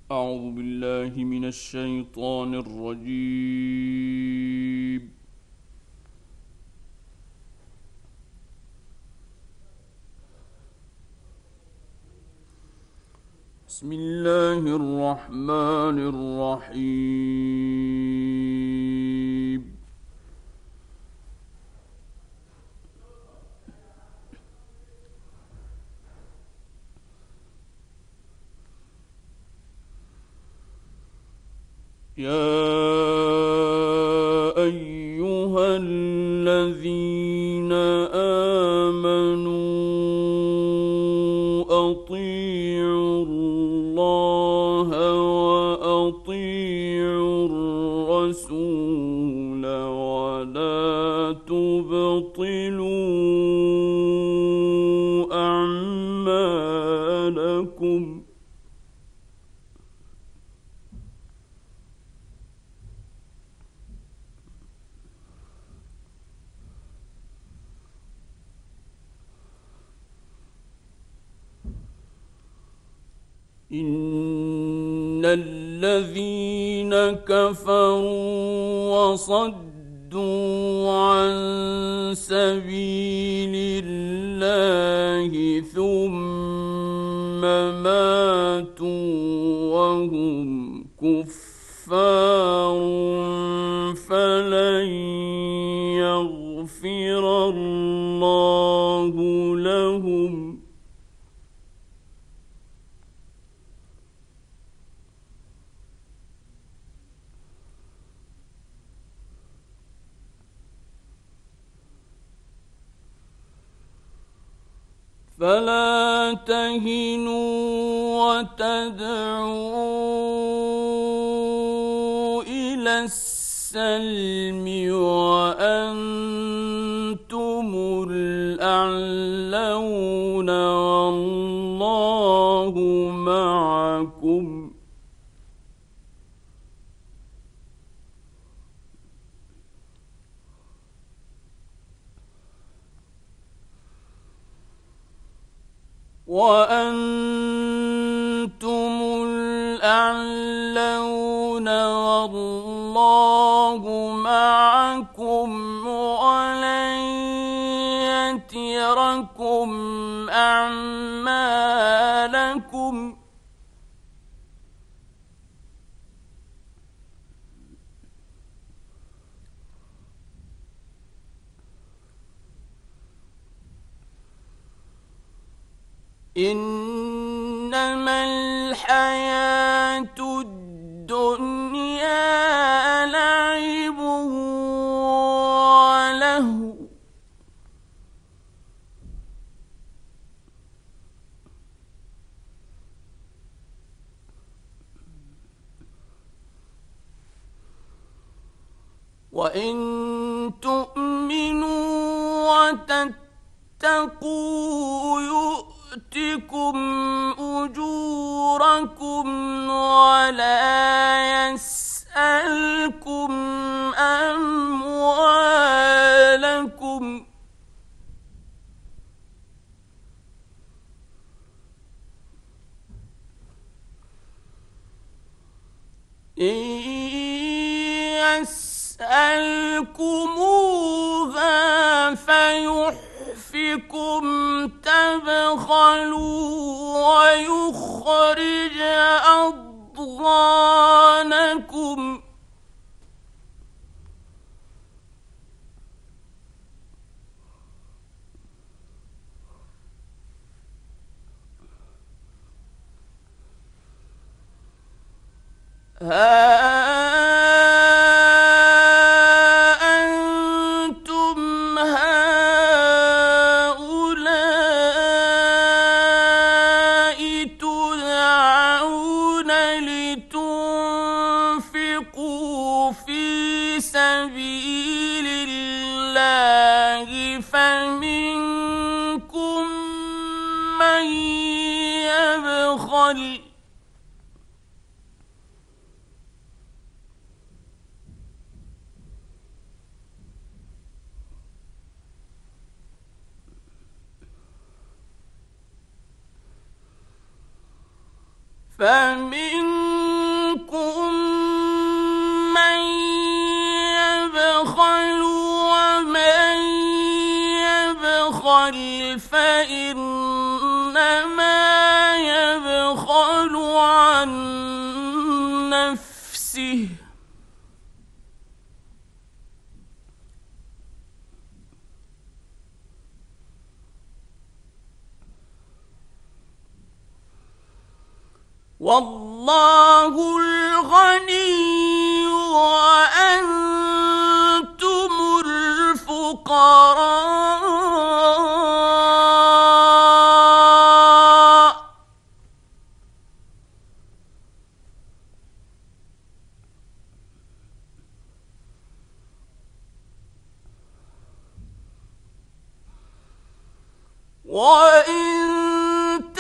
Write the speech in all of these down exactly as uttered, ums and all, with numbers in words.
أعوذ بالله من الشيطان الرجيم. بسم الله الرحمن الرحيم. يا أيها الذين آمنوا أطيعوا الله وأطيعوا الرسول ولا تبطلوا أعمالكم. إن الذين كفروا وصدوا عن سبيل الله ثم ماتوا وهم كفار فلن يغفر الله لهم. فلا تهنوا وتدعوا إلى السلم وأنتم الأعلون والله معكم. وأنتم الأعلون والله معكم ولن يتركم أعمالكم. إنما الحياة الدنيا لعب ولهو وإن تؤمنوا وتتقوا يؤتكم أجوركم ولا يسألكم أموالكم. إن يسألكموها فيحفكم تبخلوا ويخرج أضغانكم. ها أنتم هؤلاء تدعون لتنفقوا في سبيل الله فمنكم من يبخل فمن يبخل فإنما يبخل عن نفسه والله الغني وأنتم الفقراء وإن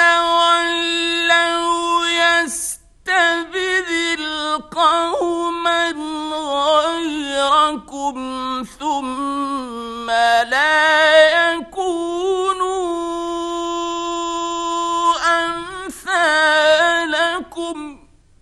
تتولوا يستبدل قوما غيركم ثم لا يكونوا أمثالكم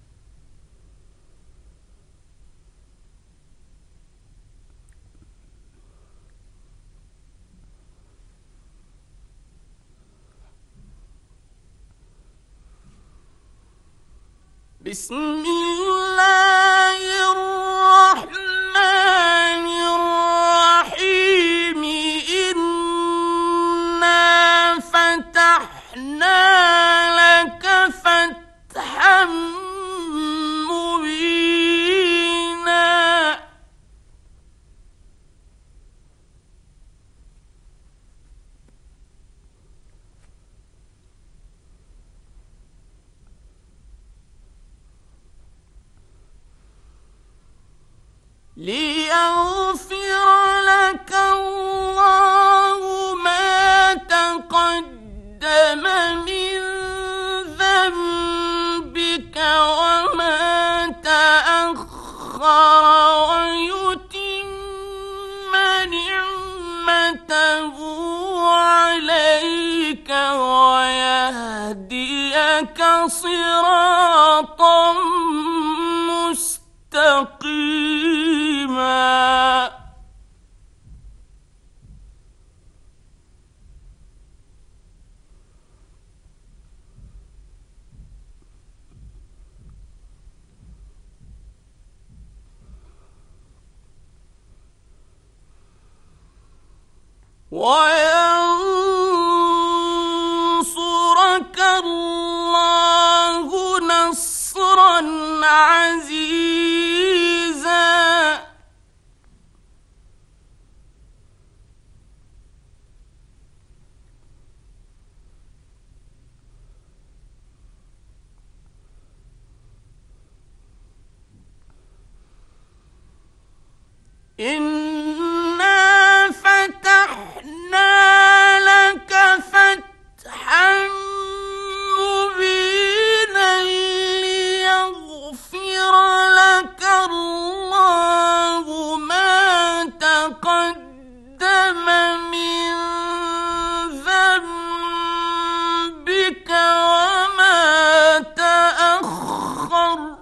بسم الله الرحمن الرحيم إنا فتحنا لك فتحا مبينا ليغفر لك الله ما تقدم من ذنبك وما تأخر ويتم نعمته عليك ويهديك صراطا مستقيما وينصرك الله نصرا عزيزا إنا فتحنا لك فتحا مبينا ليغفر لك الله ما تقدم من ذنبك وما تأخر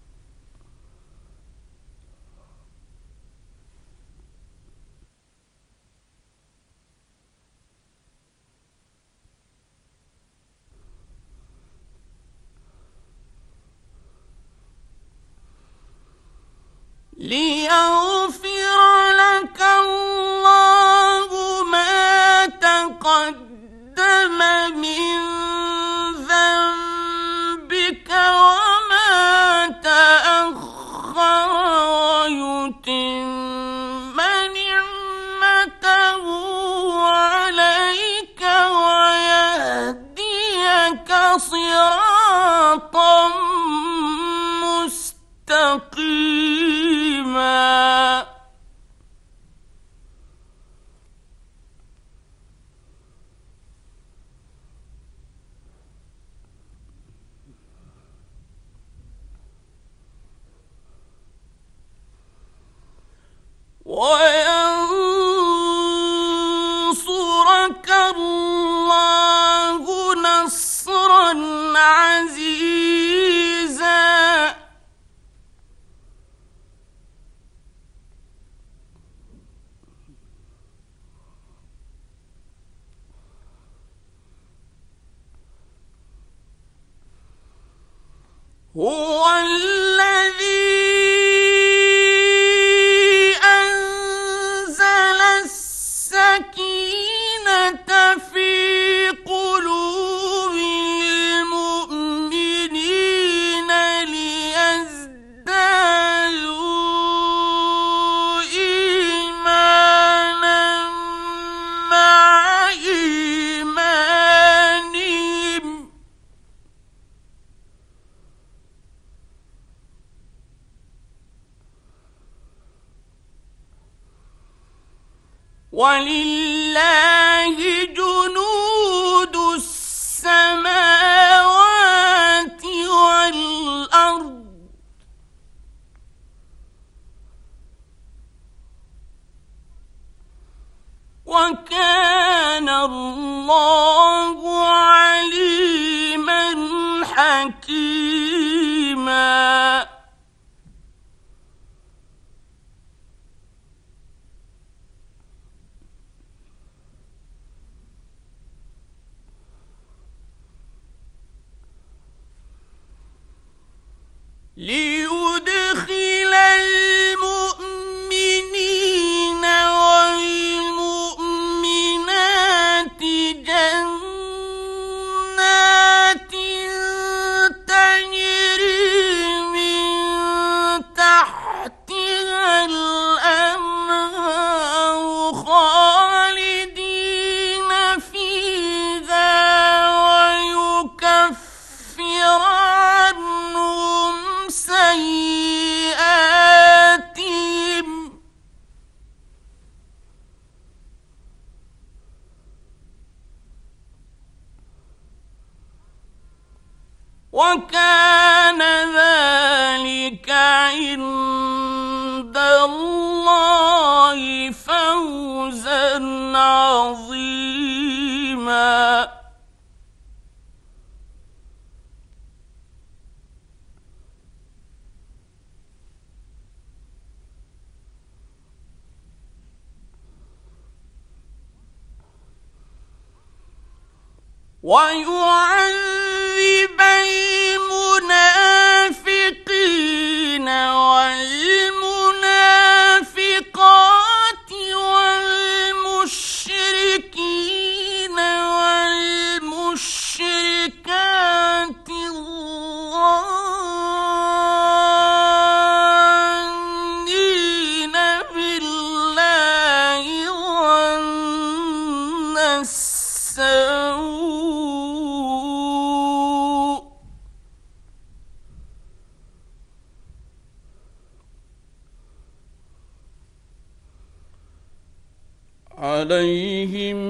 ليغفر لك الله ما تقدم من ذنبك وما تأخر ويتم نعمته عليك ويهديك صراطا مستقيما هو الذي أنزل السكينة في قلوب المؤمنين ليزدادوا إيمانا مع إيمانهم ولله جنود السماوات والأرض وكان الله عليما حكيما ليدخل المؤمنين والمؤمنات جنات تجري من تحتها الأنهار خالدين فيها ويكفر عنهم سيئاتهم وكان ذلك عند الله فوزا عظيما ويعذب المنافقين والمنافقات والمشركين والمشركات الظانين بالله ظن السوء عليهم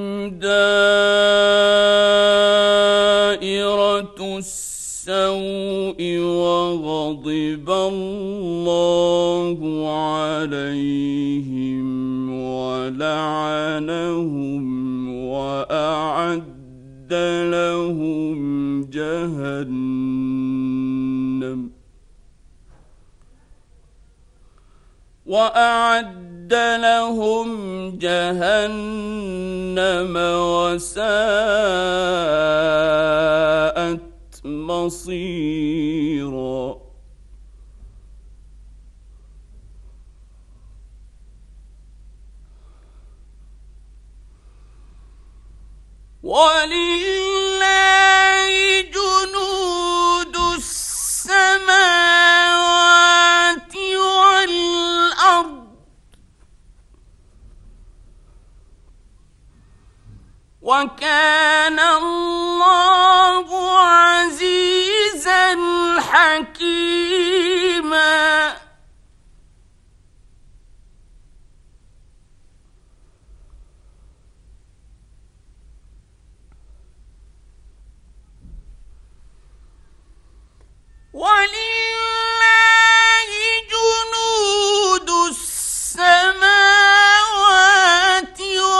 دائرة السوء وغضب الله عليهم ولعنهم وأعد لهم جهنم وأعد لهم جهنم وساءت مصيرا ولله جنود السماوات والأرض وكان الله عزيزا حكيما ولله جنود السماوات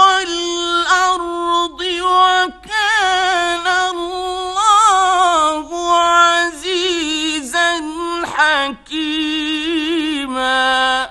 والأرض وكان الله عزيزا حكيما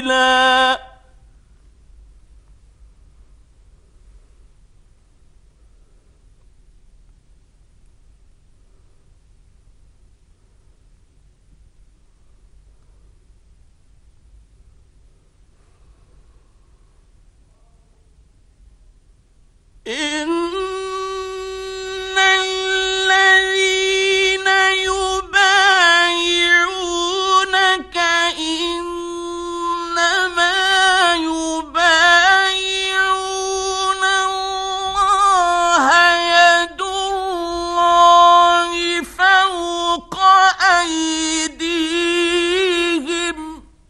سبيلا إن الذين يبايعونك إنما يبايعون الله يد الله فوق أيديهم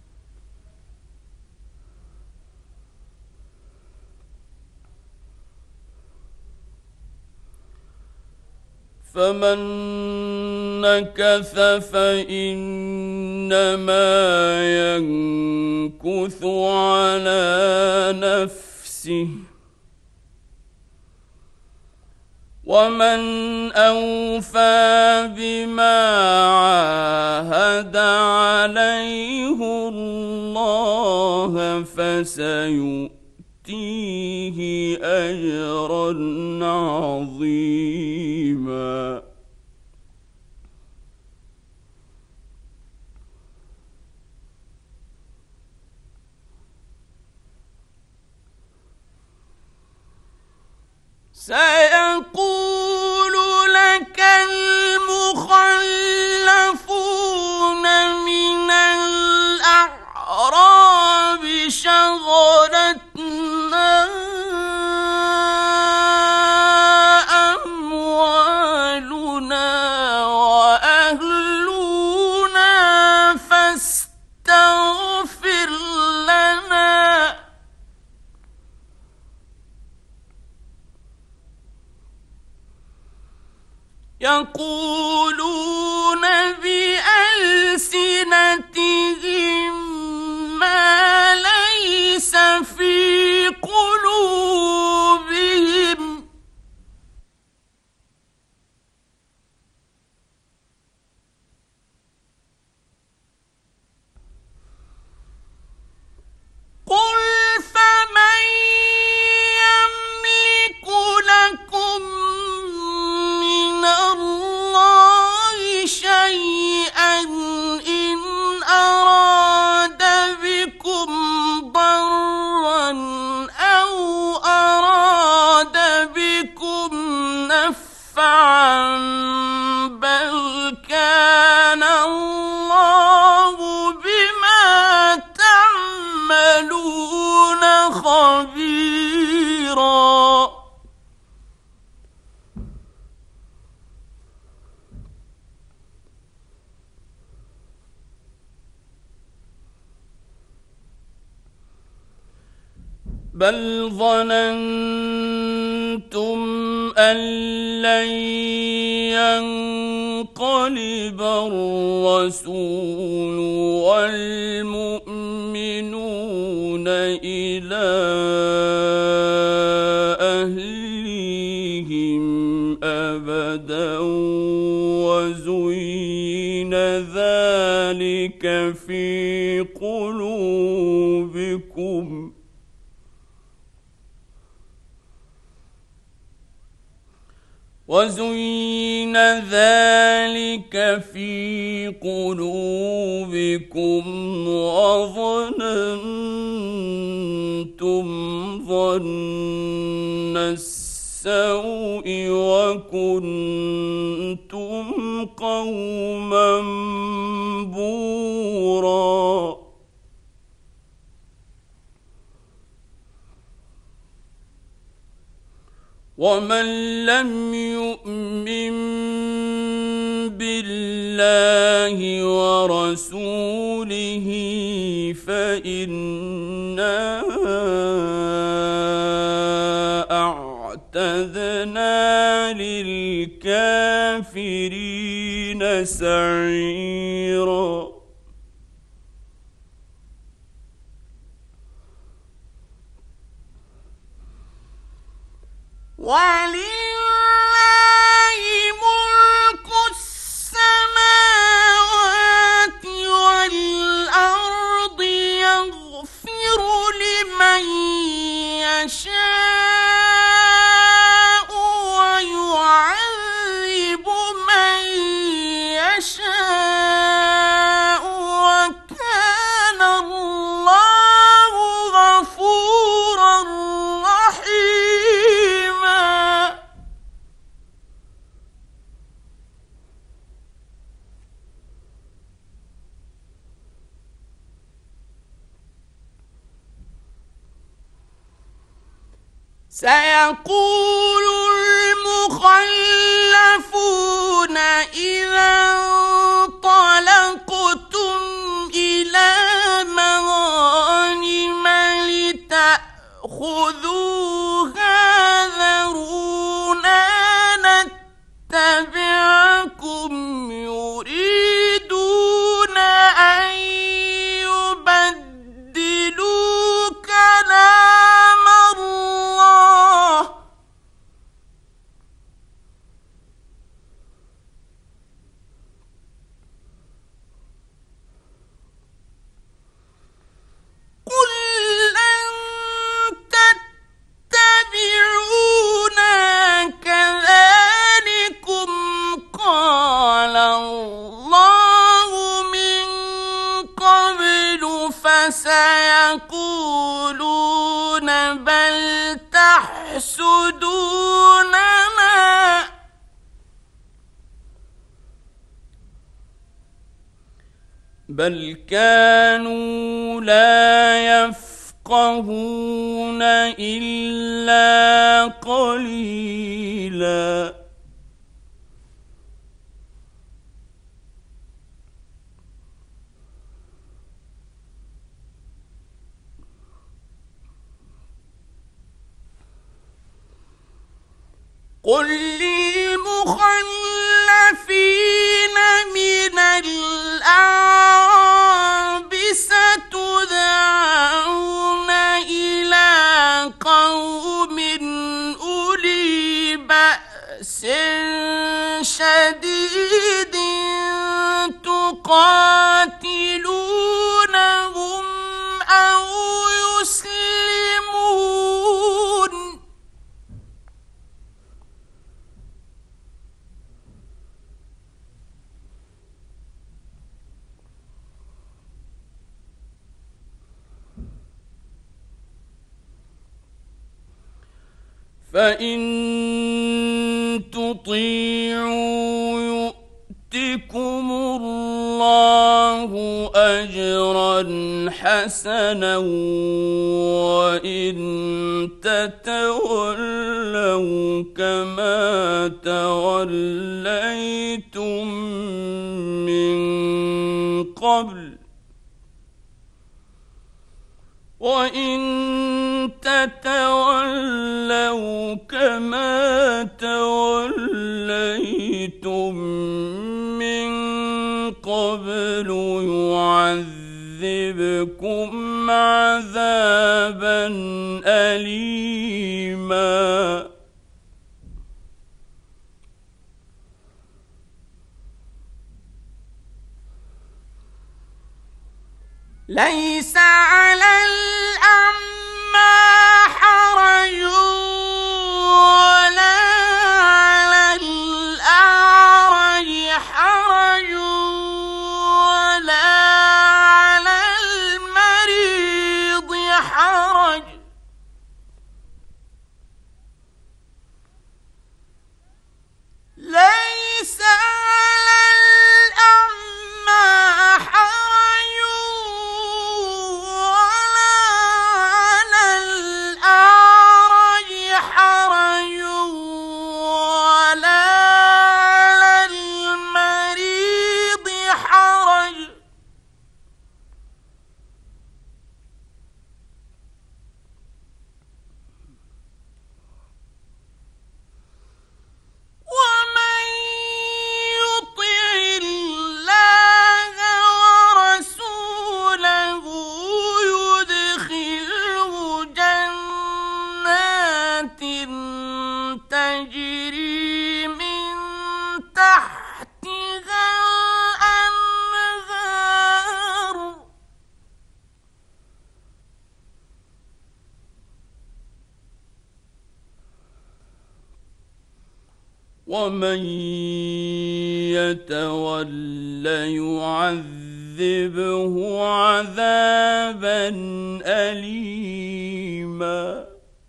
فمن نكث فإنما ينكث على نفسه ومن أوفى بما عاهد عليه الله فسيؤتيه أجرا عظيما سيقول لك المخلفون من الأعراب شغلتنا أموالنا وأهلنا فاستغفر لنا يقولون بألسنتهم ما ليس في قلوبهم قل فمن يملك لكم من الله شيئا إن أراد بكم ضرا أو أراد بكم نفعا بل كان الله بما تعملون خبيرا بل ظننتم أن لن ينقلب الرسول والمؤمنون إلى أهليهم أبدا وزين ذلك في قلوبكم وزين ذلك في قلوبكم وظننتم ظن السوء وكنتم قوما بورا ومن لم يؤمن بالله ورسوله فإنا أعتدنا للكافرين سعيرا ولله ملك السماوات والأرض يغفر يشاء ويعذب من يشاء وكان الله غفورا رحيما. سيقول المخلفون إذا انطلقتم إلى مغانم لتأخذوها ذرونا نتبعكم يريدون أن يبدلوا كلام الله قل لن تتبعونا كذلكم قال الله من قبل فسيقولون بل تحسدوننا بل كانوا لا يفقهون إلا قليلا. قل للمخلفين من الأعراب ستدعون إلى قوم أولي بأس شديد تقاتلونهم أو يسلمون فإن تطيعوا يؤتكم الله أجرا حسنا وإن تتولوا كما توليتم من قبل وإن تتولوا كما توليتم من قبل يعذبكم عذابا أليما. ليس على الأعمى حرج ولا على الأعرج حرج ولا على المريض حرج ليس على الأعمى حرج ولا ومن يتول يعذبه عذابا أليما.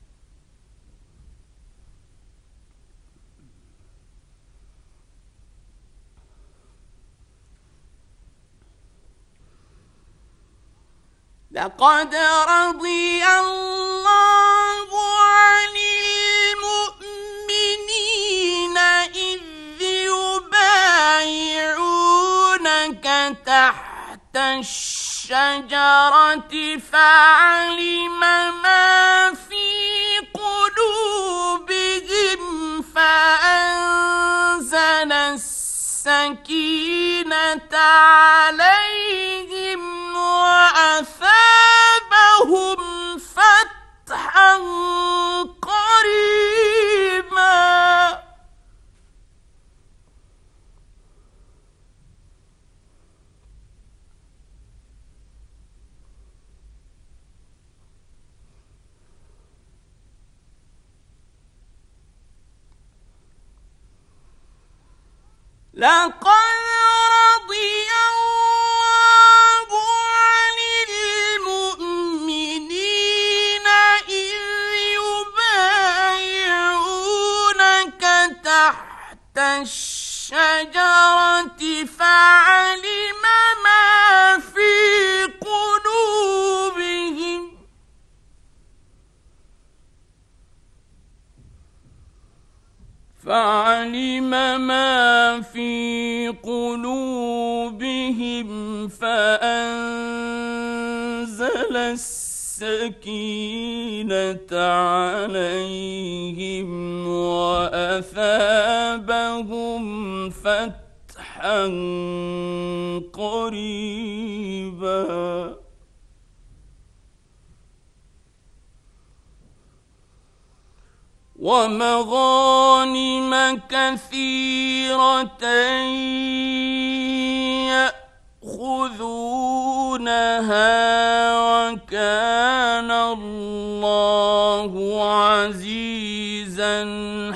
لقد رضي الله عن المؤمنين إذ يبايعونك تحت الشجرة فعلم ما في قلوبهم فأنزل السكينة عليهم وأثابهم فتحا قريبا. لقد رضي الله عن المؤمنين إذ يبايعونك تحت الشجرة فعلم ما في قلوبهم فعلم ما في قلوبهم فأنزل السكينة عليهم وأثابهم فتحا قريبا. ومغانم كثيرة يأخذونها وكان الله عزيزا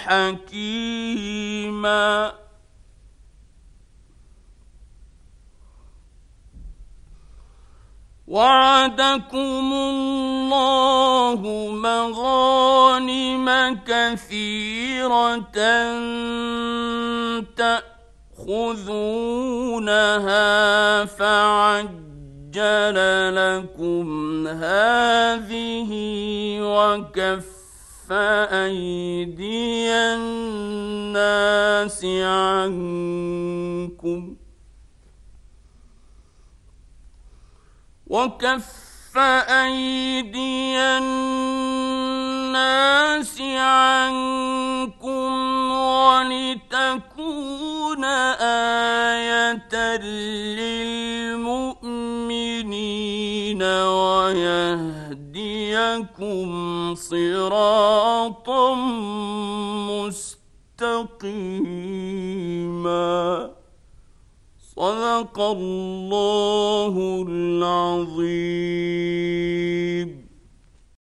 حكيما. وعدكم الله مغانم كثيرة تأخذونها فعجل لكم هذه وكف أيدي الناس عنكم وكف أيدي الناس عنكم ولتكون آية للمؤمنين ويهديكم صراطا مستقيما. صدق الله العظيم.